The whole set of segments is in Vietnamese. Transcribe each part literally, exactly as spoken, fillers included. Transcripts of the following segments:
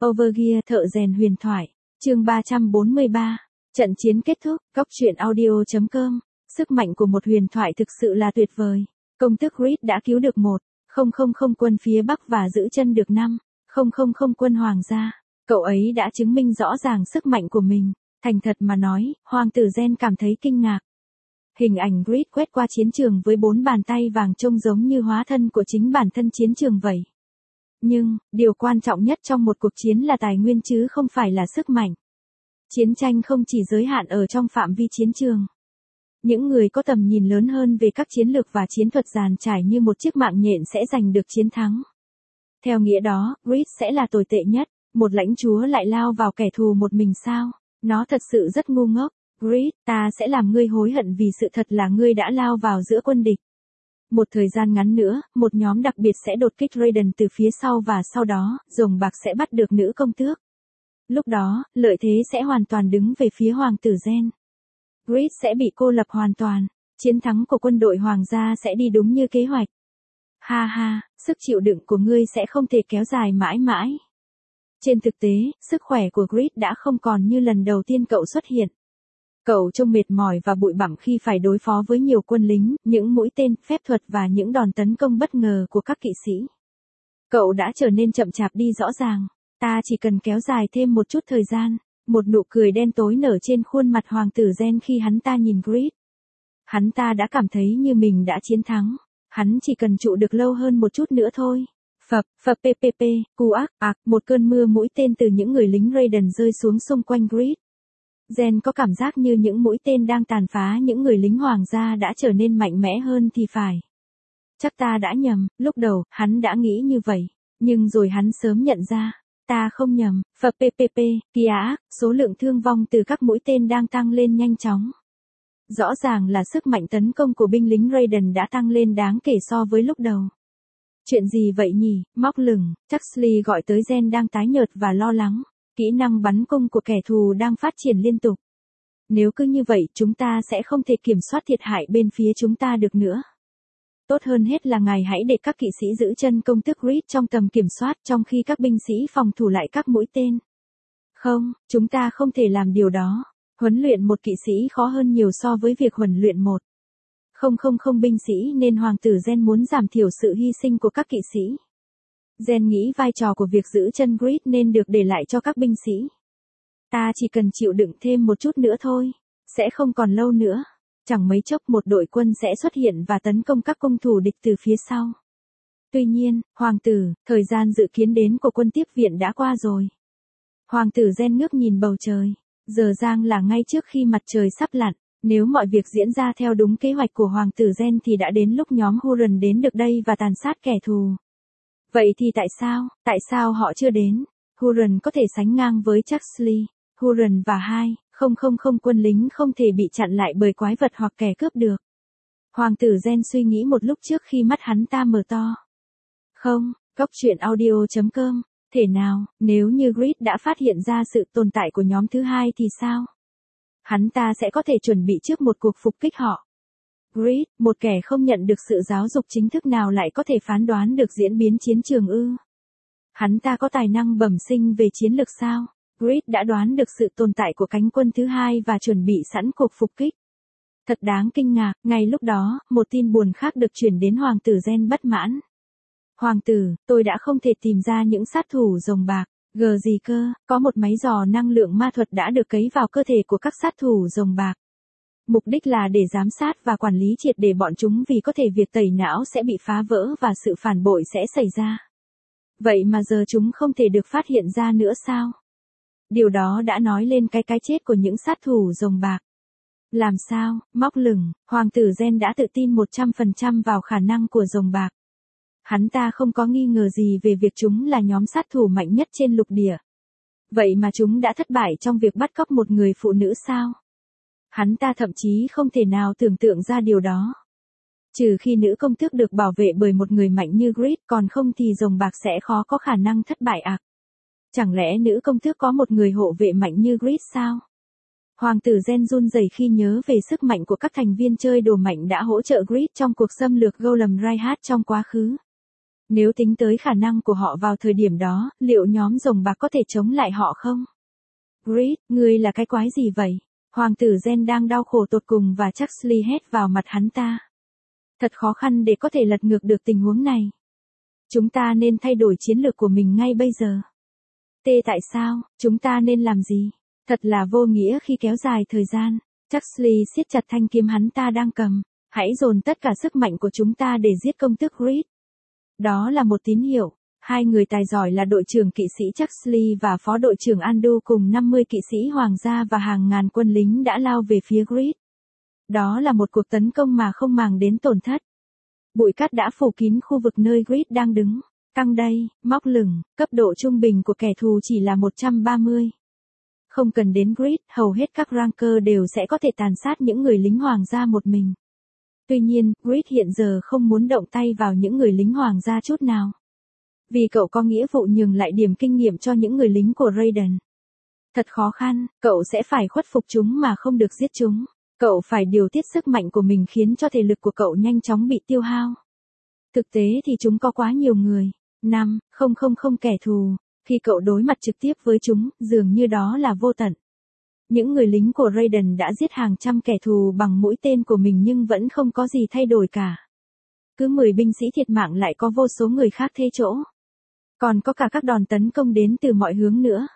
Overgear thợ rèn huyền thoại. Chương ba trăm bốn mươi ba. Trận chiến kết thúc. Góc truyện audio chấm com. Sức mạnh của một huyền thoại thực sự là tuyệt vời. Công tước Reed đã cứu được một không không không quân phía Bắc và giữ chân được năm không không không quân hoàng gia. Cậu ấy đã chứng minh rõ ràng sức mạnh của mình. Thành thật mà nói, hoàng tử Gen cảm thấy kinh ngạc. Hình ảnh Reed quét qua chiến trường với bốn bàn tay vàng trông giống như hóa thân của chính bản thân chiến trường vậy. Nhưng, điều quan trọng nhất trong một cuộc chiến là tài nguyên chứ không phải là sức mạnh. Chiến tranh không chỉ giới hạn ở trong phạm vi chiến trường. Những người có tầm nhìn lớn hơn về các chiến lược và chiến thuật dàn trải như một chiếc mạng nhện sẽ giành được chiến thắng. Theo nghĩa đó, Reed sẽ là tồi tệ nhất. Một lãnh chúa lại lao vào kẻ thù một mình sao? Nó thật sự rất ngu ngốc. Reed, ta sẽ làm ngươi hối hận vì sự thật là ngươi đã lao vào giữa quân địch. Một thời gian ngắn nữa, một nhóm đặc biệt sẽ đột kích Raiden từ phía sau và sau đó, rồng bạc sẽ bắt được nữ công tước. Lúc đó, lợi thế sẽ hoàn toàn đứng về phía hoàng tử Gen. Reed sẽ bị cô lập hoàn toàn. Chiến thắng của quân đội hoàng gia sẽ đi đúng như kế hoạch. Ha ha, sức chịu đựng của ngươi sẽ không thể kéo dài mãi mãi. Trên thực tế, sức khỏe của Reed đã không còn như lần đầu tiên cậu xuất hiện. Cậu trông mệt mỏi và bụi bặm khi phải đối phó với nhiều quân lính, những mũi tên, phép thuật và những đòn tấn công bất ngờ của các kỵ sĩ. Cậu đã trở nên chậm chạp đi rõ ràng. Ta chỉ cần kéo dài thêm một chút thời gian. Một nụ cười đen tối nở trên khuôn mặt hoàng tử Gen khi hắn ta nhìn Reed. Hắn ta đã cảm thấy như mình đã chiến thắng. Hắn chỉ cần trụ được lâu hơn một chút nữa thôi. Phập, phập ppp, cu ác, ạc, một cơn mưa mũi tên từ những người lính Raiden rơi xuống xung quanh Reed. Gen có cảm giác như những mũi tên đang tàn phá những người lính hoàng gia đã trở nên mạnh mẽ hơn thì phải. Chắc ta đã nhầm, lúc đầu, hắn đã nghĩ như vậy. Nhưng rồi hắn sớm nhận ra. Ta không nhầm, phập ppp, kìa ác, số lượng thương vong từ các mũi tên đang tăng lên nhanh chóng. Rõ ràng là sức mạnh tấn công của binh lính Raiden đã tăng lên đáng kể so với lúc đầu. Chuyện gì vậy nhỉ, móc lửng, Chuxley gọi tới Gen đang tái nhợt và lo lắng. Kỹ năng bắn cung của kẻ thù đang phát triển liên tục. Nếu cứ như vậy chúng ta sẽ không thể kiểm soát thiệt hại bên phía chúng ta được nữa. Tốt hơn hết là ngài hãy để các kỵ sĩ giữ chân công tước Reed trong tầm kiểm soát trong khi các binh sĩ phòng thủ lại các mũi tên. Không, chúng ta không thể làm điều đó. Huấn luyện một kỵ sĩ khó hơn nhiều so với việc huấn luyện một không không không binh sĩ nên hoàng tử Gen muốn giảm thiểu sự hy sinh của các kỵ sĩ. Gen nghĩ vai trò của việc giữ chân Reed nên được để lại cho các binh sĩ. Ta chỉ cần chịu đựng thêm một chút nữa thôi. Sẽ không còn lâu nữa. Chẳng mấy chốc một đội quân sẽ xuất hiện và tấn công các cung thủ địch từ phía sau. Tuy nhiên, hoàng tử, thời gian dự kiến đến của quân tiếp viện đã qua rồi. Hoàng tử Gen ngước nhìn bầu trời. Giờ giang là ngay trước khi mặt trời sắp lặn. Nếu mọi việc diễn ra theo đúng kế hoạch của hoàng tử Gen thì đã đến lúc nhóm Huron đến được đây và tàn sát kẻ thù. Vậy thì tại sao, tại sao họ chưa đến? Huron có thể sánh ngang với Chuxley. Huron và hai không không không quân lính không thể bị chặn lại bởi quái vật hoặc kẻ cướp được. Hoàng tử Gen suy nghĩ một lúc trước khi mắt hắn ta mở to. Không, góc truyện audio chấm com. Thể nào, nếu như Reed đã phát hiện ra sự tồn tại của nhóm thứ hai thì sao? Hắn ta sẽ có thể chuẩn bị trước một cuộc phục kích họ. Reed, một kẻ không nhận được sự giáo dục chính thức nào lại có thể phán đoán được diễn biến chiến trường ư? Hắn ta có tài năng bẩm sinh về chiến lược sao? Reed đã đoán được sự tồn tại của cánh quân thứ hai và chuẩn bị sẵn cuộc phục kích. Thật đáng kinh ngạc, ngay lúc đó, một tin buồn khác được chuyển đến hoàng tử Gen bất mãn. Hoàng tử, tôi đã không thể tìm ra những sát thủ rồng bạc. Gờ gì cơ, có một máy dò năng lượng ma thuật đã được cấy vào cơ thể của các sát thủ rồng bạc. Mục đích là để giám sát và quản lý triệt để bọn chúng vì có thể việc tẩy não sẽ bị phá vỡ và sự phản bội sẽ xảy ra. Vậy mà giờ chúng không thể được phát hiện ra nữa sao? Điều đó đã nói lên cái cái chết của những sát thủ rồng bạc. Làm sao, móc lửng, hoàng tử Gen đã tự tin một trăm phần trăm vào khả năng của rồng bạc. Hắn ta không có nghi ngờ gì về việc chúng là nhóm sát thủ mạnh nhất trên lục địa. Vậy mà chúng đã thất bại trong việc bắt cóc một người phụ nữ sao? Hắn ta thậm chí không thể nào tưởng tượng ra điều đó. Trừ khi nữ công tước được bảo vệ bởi một người mạnh như Reed, còn không thì rồng bạc sẽ khó có khả năng thất bại ạc. Chẳng lẽ nữ công tước có một người hộ vệ mạnh như Reed sao? Hoàng tử Gen run rẩy khi nhớ về sức mạnh của các thành viên chơi đồ mạnh đã hỗ trợ Reed trong cuộc xâm lược Golem Reinhardt trong quá khứ. Nếu tính tới khả năng của họ vào thời điểm đó, liệu nhóm rồng bạc có thể chống lại họ không? Reed, ngươi là cái quái gì vậy? Hoàng tử Gen đang đau khổ tột cùng và Chuxley hét vào mặt hắn ta. Thật khó khăn để có thể lật ngược được tình huống này. Chúng ta nên thay đổi chiến lược của mình ngay bây giờ. Tê tại sao, chúng ta nên làm gì? Thật là vô nghĩa khi kéo dài thời gian. Chuxley siết chặt thanh kiếm hắn ta đang cầm. Hãy dồn tất cả sức mạnh của chúng ta để giết công tước Reed. Đó là một tín hiệu. Hai người tài giỏi là đội trưởng kỵ sĩ Chuxley và phó đội trưởng Andu cùng năm mươi kỵ sĩ hoàng gia và hàng ngàn quân lính đã lao về phía Reed. Đó là một cuộc tấn công mà không màng đến tổn thất. Bụi cát đã phủ kín khu vực nơi Reed đang đứng. Căng đây, móc lửng, cấp độ trung bình của kẻ thù chỉ là một trăm ba mươi. Không cần đến Reed, hầu hết các ranker đều sẽ có thể tàn sát những người lính hoàng gia một mình. Tuy nhiên, Reed hiện giờ không muốn động tay vào những người lính hoàng gia chút nào. Vì cậu có nghĩa vụ nhường lại điểm kinh nghiệm cho những người lính của Raiden. Thật khó khăn, cậu sẽ phải khuất phục chúng mà không được giết chúng. Cậu phải điều tiết sức mạnh của mình khiến cho thể lực của cậu nhanh chóng bị tiêu hao. Thực tế thì chúng có quá nhiều người. Năm, không không không kẻ thù. Khi cậu đối mặt trực tiếp với chúng, dường như đó là vô tận. Những người lính của Raiden đã giết hàng trăm kẻ thù bằng mũi tên của mình nhưng vẫn không có gì thay đổi cả. Cứ mười binh sĩ thiệt mạng lại có vô số người khác thế chỗ. Còn có cả các đòn tấn công đến từ mọi hướng nữa.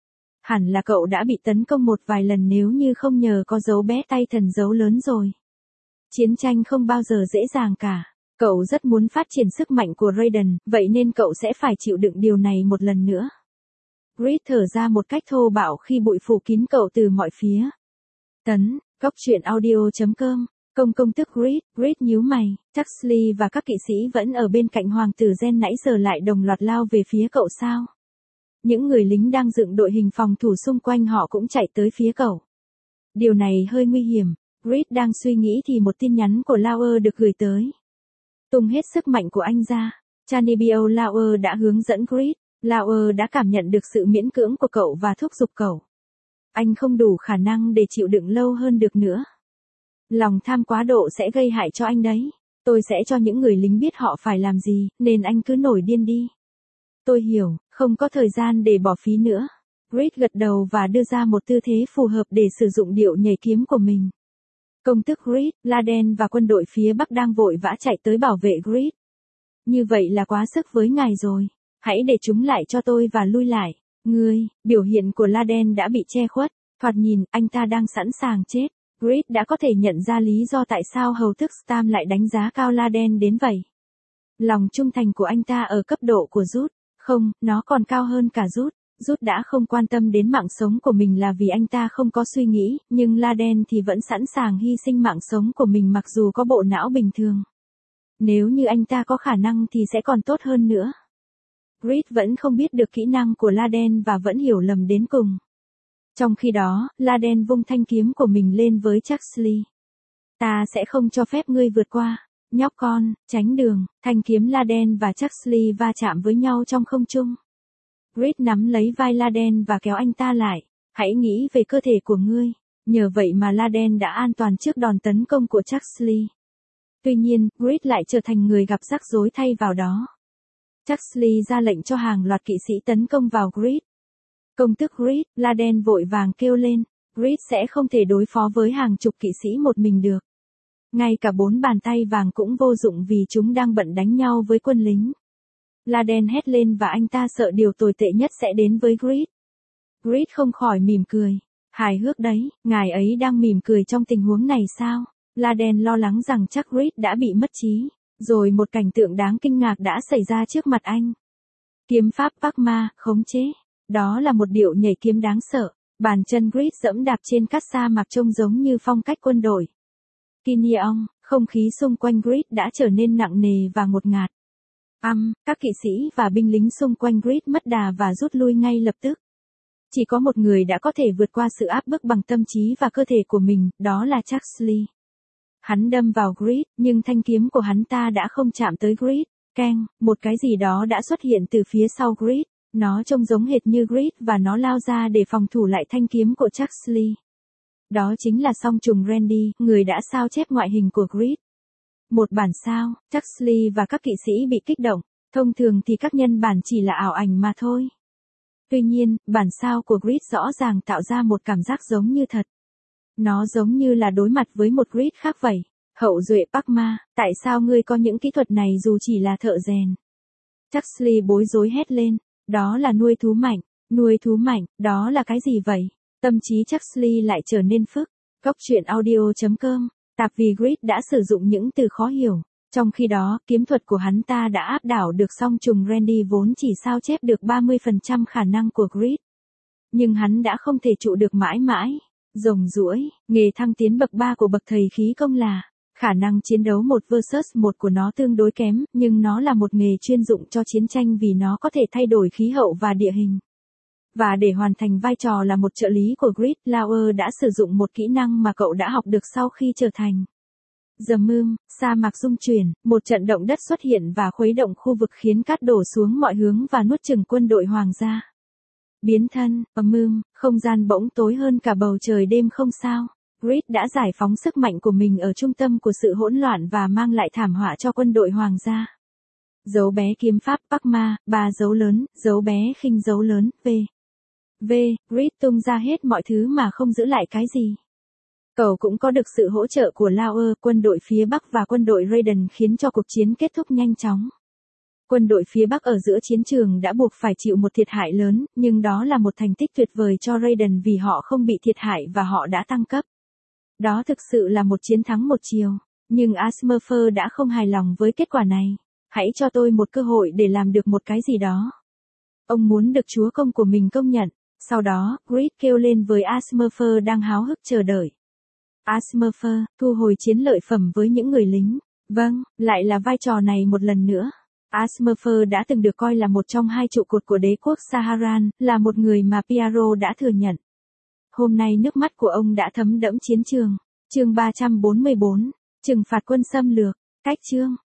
Hẳn là cậu đã bị tấn công một vài lần nếu như không nhờ có dấu bé tay thần dấu lớn rồi. Chiến tranh không bao giờ dễ dàng cả. Cậu rất muốn phát triển sức mạnh của Raiden, vậy nên cậu sẽ phải chịu đựng điều này một lần nữa. Reed thở ra một cách thô bạo khi bụi phủ kín cậu từ mọi phía. Tấn, góc truyện audio chấm com, công công tức Reed, Reed nhíu mày, Chuxley và các kỵ sĩ vẫn ở bên cạnh hoàng tử Gen nãy giờ lại đồng loạt lao về phía cậu sao? Những người lính đang dựng đội hình phòng thủ xung quanh họ cũng chạy tới phía cậu. Điều này hơi nguy hiểm, Reed đang suy nghĩ thì một tin nhắn của Lauer được gửi tới. Tung hết sức mạnh của anh ra, Chanibio Lauer đã hướng dẫn Reed. Lauer đã cảm nhận được sự miễn cưỡng của cậu và thúc giục cậu. Anh không đủ khả năng để chịu đựng lâu hơn được nữa. Lòng tham quá độ sẽ gây hại cho anh đấy. Tôi sẽ cho những người lính biết họ phải làm gì, nên anh cứ nổi điên đi. Tôi hiểu, không có thời gian để bỏ phí nữa. Reed gật đầu và đưa ra một tư thế phù hợp để sử dụng điệu nhảy kiếm của mình. Công tước Reed, Laden và quân đội phía Bắc đang vội vã chạy tới bảo vệ Reed. Như vậy là quá sức với ngài rồi. Hãy để chúng lại cho tôi và lui lại. Ngươi, biểu hiện của Laden đã bị che khuất. Thoạt nhìn, anh ta đang sẵn sàng chết. Reed đã có thể nhận ra lý do tại sao hầu tước Stam lại đánh giá cao Laden đến vậy. Lòng trung thành của anh ta ở cấp độ của Rút. Không, nó còn cao hơn cả Rút. Rút đã không quan tâm đến mạng sống của mình là vì anh ta không có suy nghĩ, nhưng Laden thì vẫn sẵn sàng hy sinh mạng sống của mình mặc dù có bộ não bình thường. Nếu như anh ta có khả năng thì sẽ còn tốt hơn nữa. Reed vẫn không biết được kỹ năng của Laden và vẫn hiểu lầm đến cùng. Trong khi đó, Laden vung thanh kiếm của mình lên với Chuxley. Ta sẽ không cho phép ngươi vượt qua. Nhóc con, tránh đường. Thanh kiếm Laden và Chuxley va chạm với nhau trong không trung. Reed nắm lấy vai Laden và kéo anh ta lại. Hãy nghĩ về cơ thể của ngươi. Nhờ vậy mà Laden đã an toàn trước đòn tấn công của Chuxley. Tuy nhiên, Reed lại trở thành người gặp rắc rối thay vào đó. Chuxley ra lệnh cho hàng loạt kỵ sĩ tấn công vào Reed. Công tước Reed, Laden vội vàng kêu lên. Reed sẽ không thể đối phó với hàng chục kỵ sĩ một mình được. Ngay cả bốn bàn tay vàng cũng vô dụng vì chúng đang bận đánh nhau với quân lính. Laden hét lên và anh ta sợ điều tồi tệ nhất sẽ đến với Reed. Reed không khỏi mỉm cười. Hài hước đấy, ngài ấy đang mỉm cười trong tình huống này sao? Laden lo lắng rằng chắc Reed đã bị mất trí. Rồi một cảnh tượng đáng kinh ngạc đã xảy ra trước mặt anh. Kiếm pháp Pakma, khống chế. Đó là một điệu nhảy kiếm đáng sợ. Bàn chân Reed dẫm đạp trên cát sa mạc trông giống như phong cách quân đội. Kinyeong, không khí xung quanh Reed đã trở nên nặng nề và ngột ngạt. Âm, các kỵ sĩ và binh lính xung quanh Reed mất đà và rút lui ngay lập tức. Chỉ có một người đã có thể vượt qua sự áp bức bằng tâm trí và cơ thể của mình, đó là Chuxley. Hắn đâm vào Reed, nhưng thanh kiếm của hắn ta đã không chạm tới Reed. Keng, một cái gì đó đã xuất hiện từ phía sau Reed. Nó trông giống hệt như Reed và nó lao ra để phòng thủ lại thanh kiếm của Chuxley. Đó chính là song trùng Randy, người đã sao chép ngoại hình của Reed. Một bản sao, Chuxley và các kỵ sĩ bị kích động. Thông thường thì các nhân bản chỉ là ảo ảnh mà thôi. Tuy nhiên, bản sao của Grid rõ ràng tạo ra một cảm giác giống như thật. Nó giống như là đối mặt với một Grid khác vậy. Hậu duệ Park Ma, tại sao ngươi có những kỹ thuật này dù chỉ là thợ rèn? Huxley bối rối hét lên, đó là nuôi thú mạnh, nuôi thú mạnh, đó là cái gì vậy? Tâm trí Huxley lại trở nên phức. Góc truyện audio chấm com, tạp vì Grid đã sử dụng những từ khó hiểu. Trong khi đó, kiếm thuật của hắn ta đã áp đảo được song trùng Randy vốn chỉ sao chép được ba mươi phần trăm khả năng của Grid. Nhưng hắn đã không thể trụ được mãi mãi. Rồng ruỗi, nghề thăng tiến bậc ba của bậc thầy khí công là, khả năng chiến đấu một versus một của nó tương đối kém, nhưng nó là một nghề chuyên dụng cho chiến tranh vì nó có thể thay đổi khí hậu và địa hình. Và để hoàn thành vai trò là một trợ lý của Grid, Lauer đã sử dụng một kỹ năng mà cậu đã học được sau khi trở thành The Moon, sa mạc rung chuyển, một trận động đất xuất hiện và khuấy động khu vực khiến cát đổ xuống mọi hướng và nuốt chửng quân đội hoàng gia. Biến thân, A Moon, không gian bỗng tối hơn cả bầu trời đêm không sao. Grid đã giải phóng sức mạnh của mình ở trung tâm của sự hỗn loạn và mang lại thảm họa cho quân đội hoàng gia. Dấu bé kiếm pháp Park Ma, ba dấu lớn, dấu bé khinh dấu lớn, V. V, Grid tung ra hết mọi thứ mà không giữ lại cái gì. Cậu cũng có được sự hỗ trợ của Lauer, quân đội phía Bắc và quân đội Raiden khiến cho cuộc chiến kết thúc nhanh chóng. Quân đội phía Bắc ở giữa chiến trường đã buộc phải chịu một thiệt hại lớn, nhưng đó là một thành tích tuyệt vời cho Raiden vì họ không bị thiệt hại và họ đã tăng cấp. Đó thực sự là một chiến thắng một chiều. Nhưng Asmurfer đã không hài lòng với kết quả này. Hãy cho tôi một cơ hội để làm được một cái gì đó. Ông muốn được chúa công của mình công nhận. Sau đó, Grid kêu lên với Asmurfer đang háo hức chờ đợi. Asmurfer, thu hồi chiến lợi phẩm với những người lính. Vâng, lại là vai trò này một lần nữa. Asmurfer đã từng được coi là một trong hai trụ cột của đế quốc Saharan, là một người mà Piaro đã thừa nhận. Hôm nay nước mắt của ông đã thấm đẫm chiến trường. Chương ba trăm bốn mươi bốn, trừng phạt quân xâm lược. Cách chương.